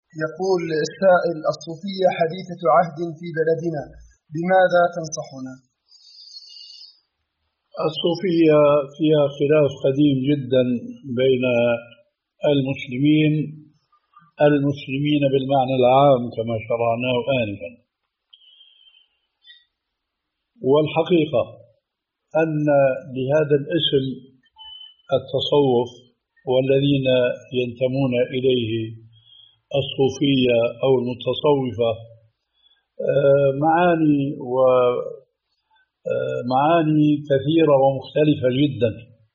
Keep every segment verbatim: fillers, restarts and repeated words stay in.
يقول السائل: الصوفية حديثة عهد في بلدنا، بماذا تنصحنا؟ الصوفية فيها خلاف قديم جدا بين المسلمين المسلمين بالمعنى العام كما شرعناه آنفا. والحقيقة أن لهذا الاسم التصوف والذين ينتمون إليه الصوفية أو المتصوفة معاني ومعاني كثيرة ومختلفة جدا.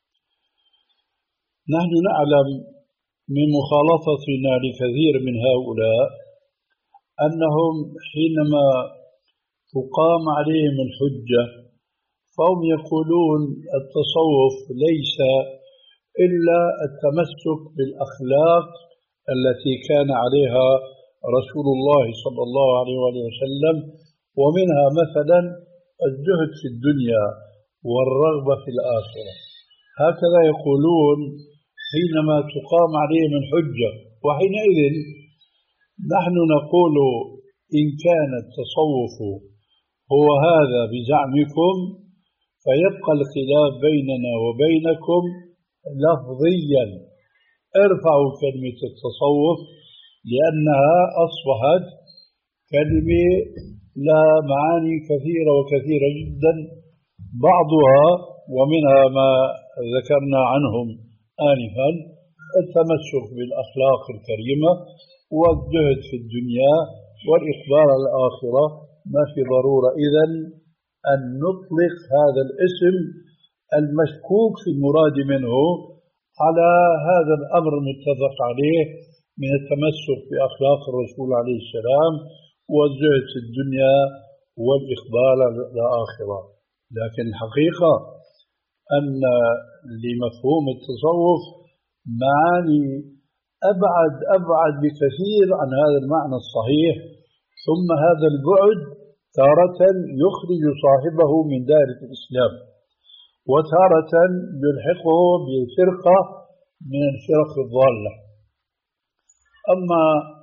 نحن نعلم من مخالطتنا لكثير من هؤلاء أنهم حينما تقام عليهم الحجة فهم يقولون التصوف ليس إلا التمسك بالأخلاق التي كان عليها رسول الله صلى الله عليه وسلم، ومنها مثلا الزهد في الدنيا والرغبة في الآخرة. هكذا يقولون حينما تقام عليهم الحجة. وحينئذ نحن نقول إن كان التصوف هو هذا بزعمكم فيبقى الخلاف بيننا وبينكم لفظيا. ارفعوا كلمة التصوف لأنها أصبحت كلمة لها معاني كثيرة وكثيرة جدا، بعضها ومنها ما ذكرنا عنهم آنفا: التمسك بالأخلاق الكريمة والزهد في الدنيا والإقبال على الآخرة. ما في ضرورة إذن أن نطلق هذا الاسم المشكوك في المراد منه على هذا الأمر المتفق عليه من التمسك بأخلاق الرسول عليه السلام والزهد في الدنيا والإقبال على الآخرة. لكن الحقيقة أن لمفهوم التصوف معاني أبعد أبعد بكثير عن هذا المعنى الصحيح، ثم هذا البعد تارة يخرج صاحبه من دائرة الإسلام وتارة يلحقه بفرقة من الفرق الضالة. أما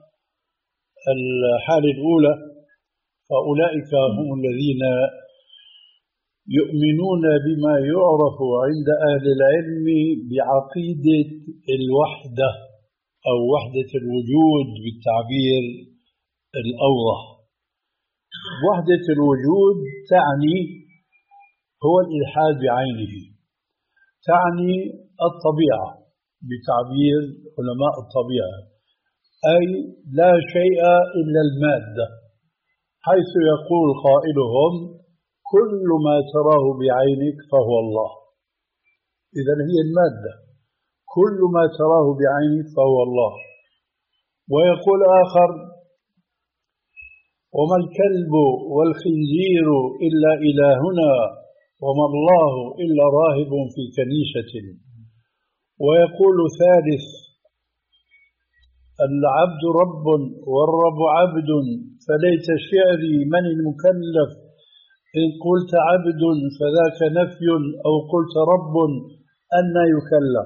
الحالة الأولى فأولئك هم الذين يؤمنون بما يعرف عند أهل العلم بعقيدة الوحدة أو وحدة الوجود بالتعبير الأوضح. وحدة الوجود تعني هو الإلحاد بعينه، تعني الطبيعة بتعبير علماء الطبيعة، أي لا شيء إلا المادة، حيث يقول قائلهم: كل ما تراه بعينك فهو الله. إذن هي المادة، كل ما تراه بعينك فهو الله. ويقول آخر: وما الكلب والخنزير إلا إلهنا وما الله إلا راهب في كنيسة. ويقول ثالث: العبد رب والرب عبد، فليت شعري من المكلف إن قلت عبد فذاك نفي أو قلت رب أن يكلف.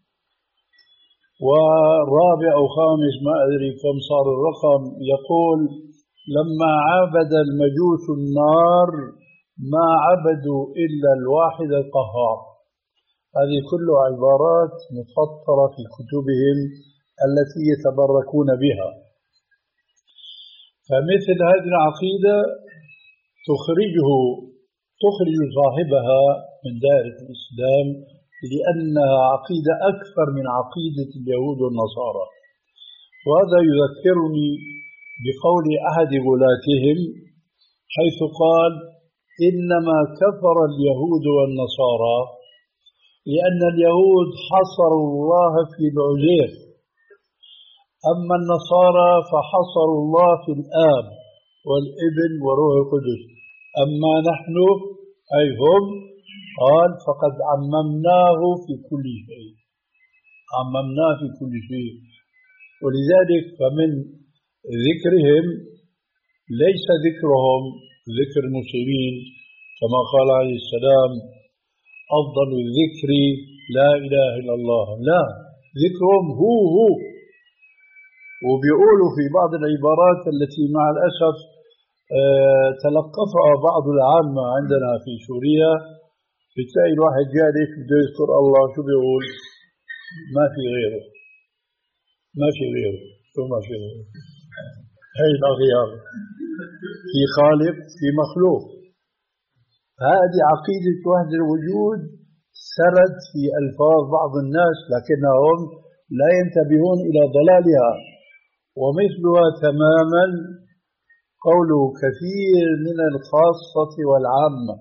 ورابع أو خامس ما أدري كم صار الرقم، يقول: لما عبد المجوس النار ما عبدوا إلا الواحد القهار. هذه كلها عبارات مسطرة في كتبهم التي يتبركون بها. فمثل هذه العقيدة تخرجه تخرج صاحبها من دائرة الإسلام، لأنها عقيدة أكثر من عقيدة اليهود والنصارى. وهذا يذكرني بقول أحد غلاتهم حيث قال: إنما كفر اليهود والنصارى لأن اليهود حصروا الله في العزير، أما النصارى فحصروا الله في الآب والابن وروح القدس، أما نحن أي هم قال فقد عممناه في كل شيء، عممناه في كل شيء. ولذلك فمن ذكرهم ليس ذكرهم ذكر المسلمين كما قال عليه السلام: أفضل الذكر لا إله إلا الله. لا، ذكرهم هو هو وبيقولوا في بعض العبارات التي مع الأسف تلقفها بعض العامة عندنا في سوريا، بتلاقي الواحد جالس بده يذكر الله شو بيقول؟ ما في غيره، ما في غيره، شو ما في غيره؟ هي الأغيار، في خالق في مخلوق. هذه عقيدة وحدة الوجود سرت في ألفاظ بعض الناس لكنهم لا ينتبهون إلى ضلالها. ومثلها تماما قوله كثير من الخاصة والعامة: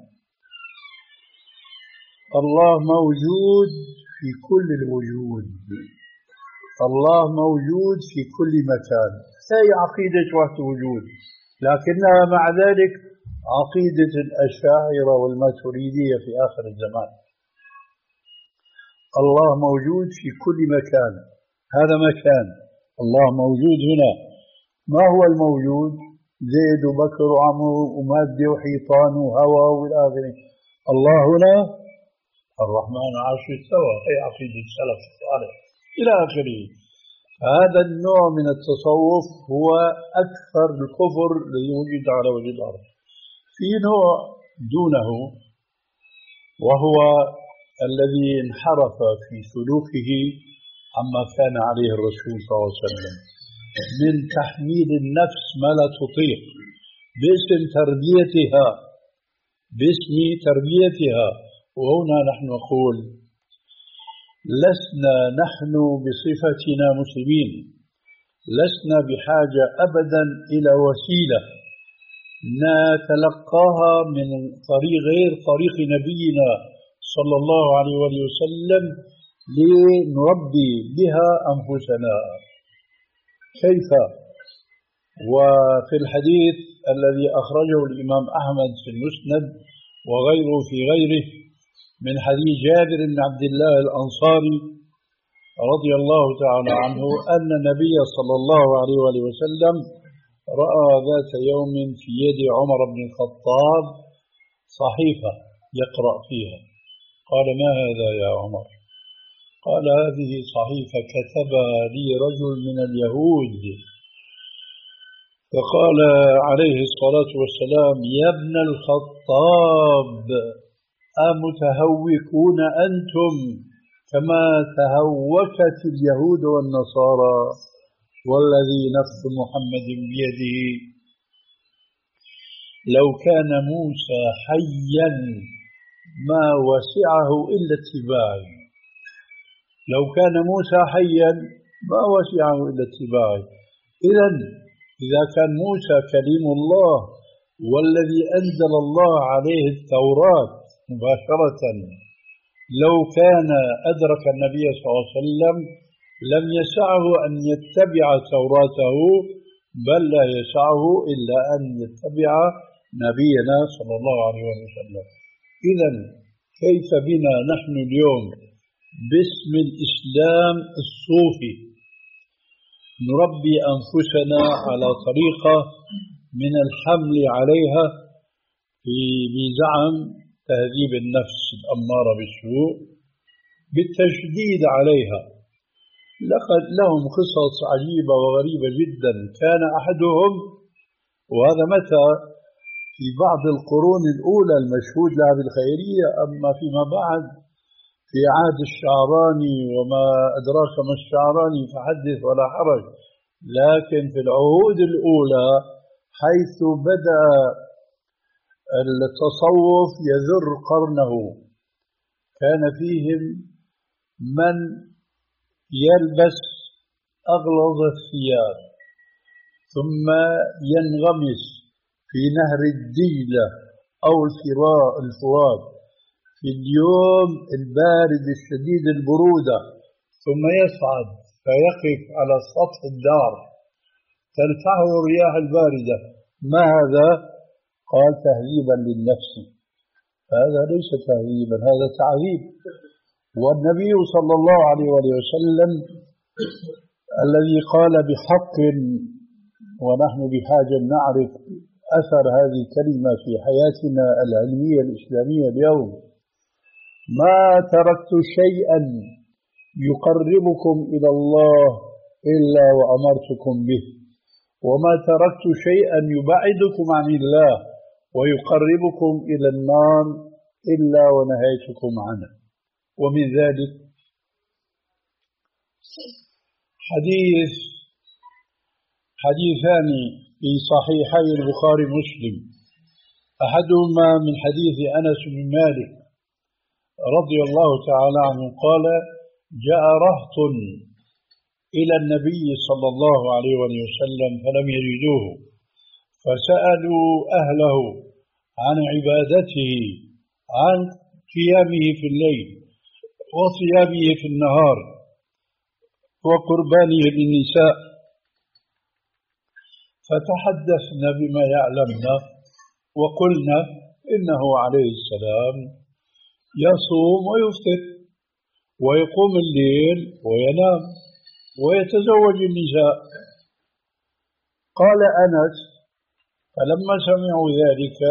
الله موجود في كل الوجود، الله موجود في كل مكان. هي عقيدة وحدة الوجود، لكنها مع ذلك عقيدة الأشاعرة والماتريدية في آخر الزمان. الله موجود في كل مكان، هذا مكان، الله موجود هنا. ما هو الموجود؟ زيد وبكر وعمر ومادة وحيطان وهواء والآخرين. الله هنا الرحمن عرش استوى، هي عقيدة السلف الصالح إلى آخره. هذا النوع من التصوف هو أكثر الكفر الذي وجد على وجه الأرض. في نوع دونه وهو الذي انحرف في سلوكه عما كان عليه الرسول صلى الله عليه وسلم من تحميل النفس ما لا تطيق باسم تربيتها، باسم تربيتها. وهنا نحن نقول لسنا نحن بصفتنا مسلمين لسنا بحاجة أبدا إلى وسيلة نتلقاها من طريق غير طريق نبينا صلى الله عليه وسلم لنربي بها أنفسنا. كيف؟ وفي الحديث الذي أخرجه الإمام أحمد في المسند وغيره في غيره من حديث جابر بن عبد الله الأنصاري رضي الله تعالى عنه أن النبي صلى الله عليه وسلم رأى ذات يوم في يد عمر بن الخطاب صحيفة يقرأ فيها. قال: ما هذا يا عمر؟ قال: هذه صحيفة كتبها لي رجل من اليهود. فقال عليه الصلاة والسلام: يا ابن الخطاب، أمتهوكون أنتم كما تهوكت اليهود والنصارى؟ والذي نفس محمد بيده لو كان موسى حيا ما وسعه إلا اتباعي. لو كان موسى حيا ما وسعه إلا اتباعي. إذن إذا كان موسى كليم الله والذي أنزل الله عليه التوراة مباشرة لو كان أدرك النبي صلى الله عليه وسلم لم يسعه أن يتبع توراته، بل لا يسعه إلا أن يتبع نبينا صلى الله عليه وسلم. إذن كيف بنا نحن اليوم باسم الإسلام الصوفي نربي أنفسنا على طريقة من الحمل عليها بزعم تهذيب النفس الأمارة بالسوء بالتشديد عليها؟ لقد لهم قصص عجيبة وغريبة جدا. كان أحدهم، وهذا متى في بعض القرون الأولى المشهود لها بالخيرية، أما فيما بعد في عهد الشعراني وما أدراك ما الشعراني فحدث ولا حرج، لكن في العهود الأولى حيث بدأ التصوف يذر قرنه كان فيهم من يلبس أغلظ الثياب ثم ينغمس في نهر الدجلة أو الفرات في اليوم البارد الشديد البرودة، ثم يصعد فيقف على سطح الدار تلفحه الرياح الباردة. ما هذا؟ قال: تهذيبا للنفس. هذا ليس تهذيبا، هذا تعذيب. والنبي صلى الله عليه وسلم الذي قال بحق، ونحن بحاجة نعرف أثر هذه الكلمة في حياتنا العلمية الإسلامية اليوم: ما تركت شيئا يقربكم إلى الله إلا وأمرتكم به، وما تركت شيئا يبعدكم عن الله ويقربكم إلى النار إلا ونهيتكم عنه. ومن ذلك حديث حديثان في صحيحي البخاري ومسلم، أحدهما من حديث أنس بن مالك رضي الله تعالى عنه قال: جاء رهط إلى النبي صلى الله عليه وسلم فلم يجدوه، فسألوا أهله عن عبادته، عن قيامه في الليل وصيامه في النهار وقربانه للنساء، فتحدثنا بما يعلمنا وقلنا إنه عليه السلام يصوم ويفطر ويقوم الليل وينام ويتزوج النساء. قال أنس: فلما سمعوا ذلك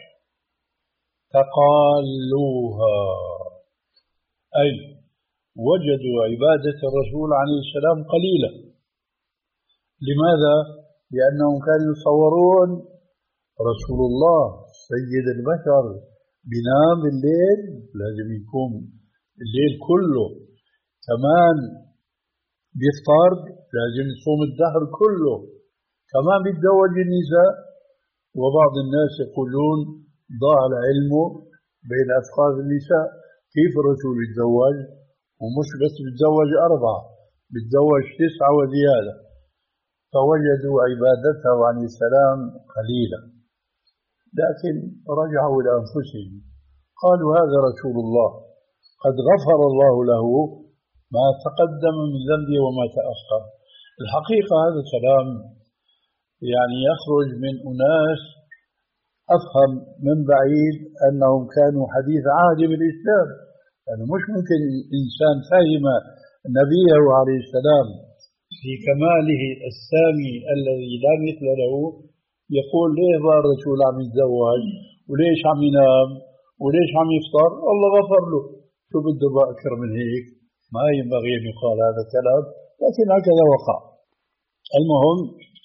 تقالوها، أي وجدوا عبادة الرسول عليه السلام قليلة. لماذا؟ لأنهم كانوا يتصورون رسول الله سيد البشر بينام الليل، لازم يقوم الليل كله، كمان بيفطر لازم يصوم الدهر كله، كمان بيتزوج النساء. وبعض الناس يقولون ضاع العلم بين أفخاذ النساء، كيف الرسول يتزوج؟ ومش بس بيتزوج أربعة، بيتزوج تسعة وزيادة. فوجدوا عبادته عليه السلام قليلا، لكن رجعوا إلى أنفسهم قالوا: هذا رسول الله قد غفر الله له ما تقدم من ذنبه وما تأخر. الحقيقة هذا الكلام يعني يخرج من أناس أفهم من بعيد أنهم كانوا حديث عهد بالإسلام، يعني مش ممكن إنسان فهم نبيه عليه السلام في كماله السامي الذي لا مثل له يقول: ليه بقى الرسول عم يتزوج وليش عم ينام وليش عم يفطر؟ الله غفر له، شو بده بقى أكثر من هيك؟ ما ينبغي أن يقال هذا الكلام، لكن هكذا وقع. المهم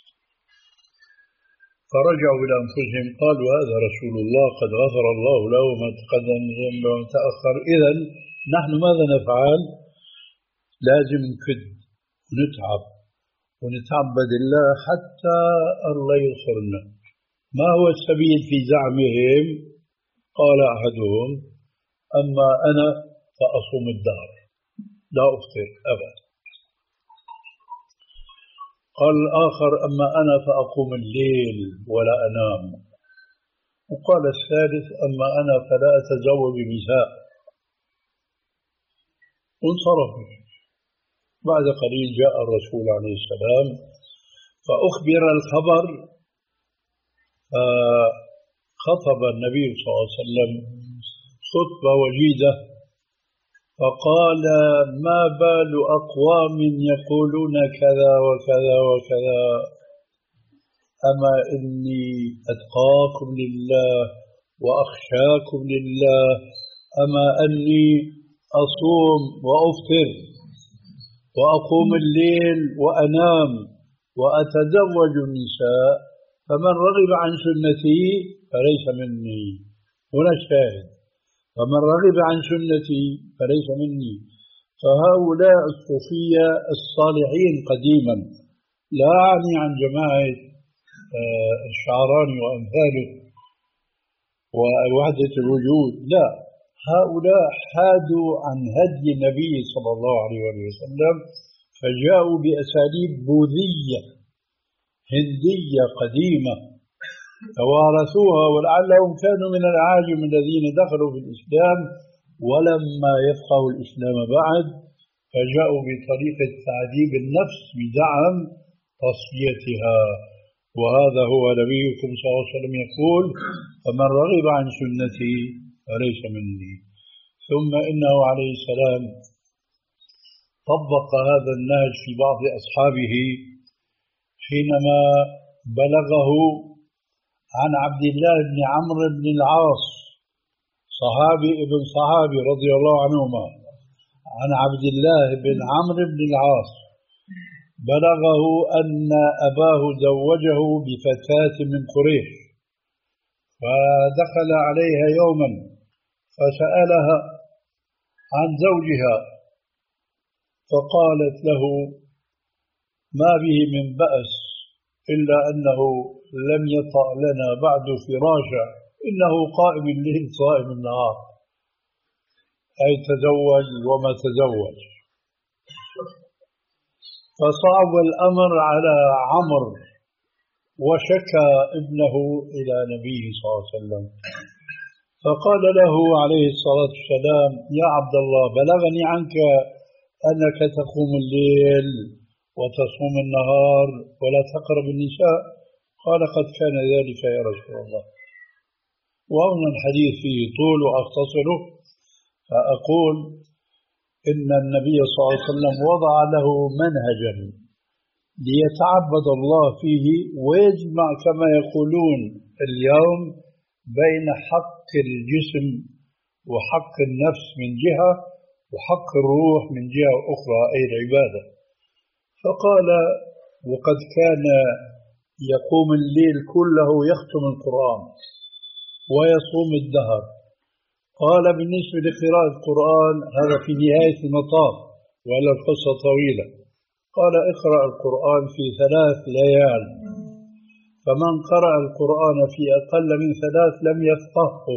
فرجعوا إلى أنفسهم قالوا: هذا رسول الله قد غفر الله له ما تقدم من ذنبه وما تأخر، إذن نحن ماذا نفعل؟ لازم نكد ونتعب ونتعبد الله حتى الله يغفرنا. ما هو السبيل في زعمهم؟ قال أحدهم: أما أنا فأصوم الدهر لا أفطر أبدا. قال الآخر: أما أنا فأقوم الليل ولا أنام. وقال الثالث: أما أنا فلا أتزوج نساء. وانصرفوا. بعد قليل جاء الرسول عليه السلام فأخبر الخبر، فخطب النبي صلى الله عليه وسلم خطبة وجيزة فقال: ما بال أقوام يقولون كذا وكذا وكذا، أما إني أتقاكم لله وأخشاكم لله، أما أني أصوم وأفطر وأقوم الليل وأنام وأتزوج النساء، فمن رغب عن سنتي فليس مني. هنا الشاهد: فمن رغب عن سنتي فليس مني. فهؤلاء الصوفية الصالحين قديما، لا أعني عن جماعة الشعراني وأمثاله ووحدة الوجود، لا، هؤلاء حادوا عن هدي النبي صلى الله عليه وسلم، فجاءوا بأساليب بوذية هندية قديمة توارثوها، ولعلهم كانوا من العاجم الذين دخلوا في الإسلام ولما يفقهوا الإسلام بعد، فجاءوا بطريقة تعذيب النفس بزعم تصفيتها. وهذا هو نبيكم صلى الله عليه وسلم يقول: فمن رغب عن سنتي فليس مني. ثم إنه عليه السلام طبق هذا النهج في بعض أصحابه حينما بلغه عن عبد الله بن عمرو بن العاص صحابي ابن صحابي رضي الله عنهما، عن عبد الله بن عمرو بن العاص بلغه أن أباه زوجه بفتاة من قريش، فدخل عليها يوما فسألها عن زوجها، فقالت له: ما به من بأس إلا أنه لم يطأ لنا بعد فراشا، إنه قائم الليل صائم النهار، أي تزوج وما تزوج. فصعب الأمر على عمرو وشكى ابنه إلى نبيه صلى الله عليه وسلم، فقال له عليه الصلاة والسلام: يا عبد الله، بلغني عنك أنك تقوم الليل وتصوم النهار ولا تقرب النساء. قال: قد كان ذلك يا رسول الله. وهنا الحديث فيه طول وأختصره، فأقول إن النبي صلى الله عليه وسلم وضع له منهجا ليتعبد الله فيه ويجمع كما يقولون اليوم بين حق الجسم وحق النفس من جهة وحق الروح من جهة أخرى، أي العبادة. فقال: وقد كان يقوم الليل كله يختم القرآن ويصوم الدهر. قال: بالنسبة لقراءة القرآن هذا في نهاية المطاف ولا القصة طويلة. قال: اقرأ القرآن في ثلاث ليال، فمن قرأ القرآن في أقل من ثلاث لم يفقهه.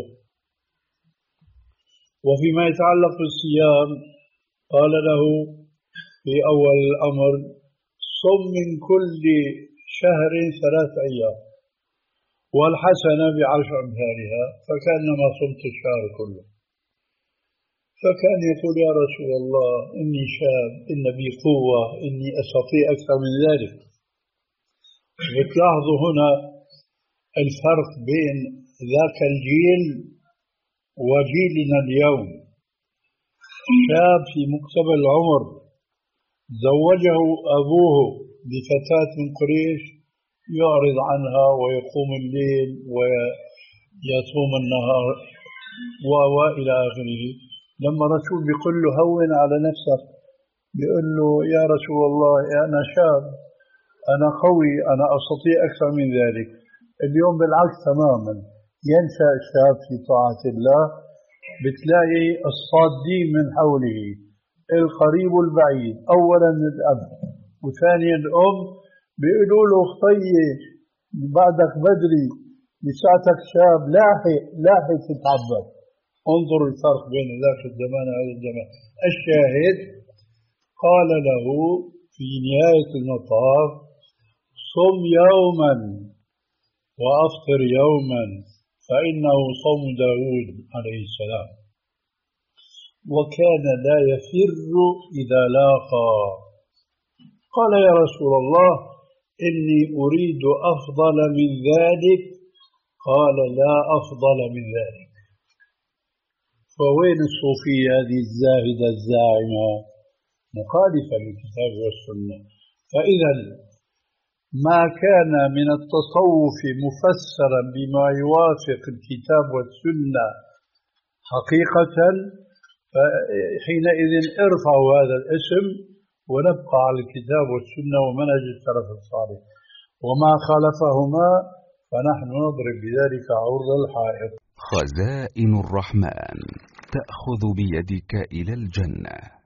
وفيما يتعلق بالصيام قال له في أول الأمر: صم من كل شهر ثلاث أيام والحسنة بعشر أمثالها، فكأنما صمت الشهر كله. فكان يقول: يا رسول الله، إني شاب، إن بي قوة، إني أستطيع أكثر من ذلك. وتلاحظوا هنا الفرق بين ذاك الجيل وجيلنا اليوم. شاب في مقتبل العمر زوجه أبوه بفتاة من قريش يعرض عنها ويقوم الليل ويصوم النهار وإلى آخره. لما رسول بيقول له: هون على نفسك، بيقول له: يا رسول الله، أنا شاب، أنا قوي، أنا أستطيع أكثر من ذلك. اليوم بالعكس تماما، ينشأ الشاب في طاعة الله، بتلاقي الصادين من حوله، القريب والبعيد، أولا الأب وثانيا الأم، بيقولوا له: خطي بعدك بدري، لساتك شاب، لاحق لاحق تتعبد. انظروا الفرق بين ذاك الزمان وهذا الزمان. الشاهد قال له في نهاية المطاف: صم يوما وأفطر يوما، فإنه صوم داود عليه السلام، وكان لا يفر إذا لاقى. قال: يا رسول الله، إني أريد أفضل من ذلك. قال: لا أفضل من ذلك. فوين الصوفية هذه الزاهدة الزاعمة؟ مخالفة للكتاب والسنة. فإذا ما كان من التصوف مفسرا بما يوافق الكتاب والسنة حقيقة، فحينئذ ارفعوا هذا الاسم ونبقى على الكتاب والسنة ومنهج السلف الصالح، وما خالفهما فنحن نضرب بذلك عرض الحائط. خزائن الرحمن تأخذ بيدك إلى الجنة.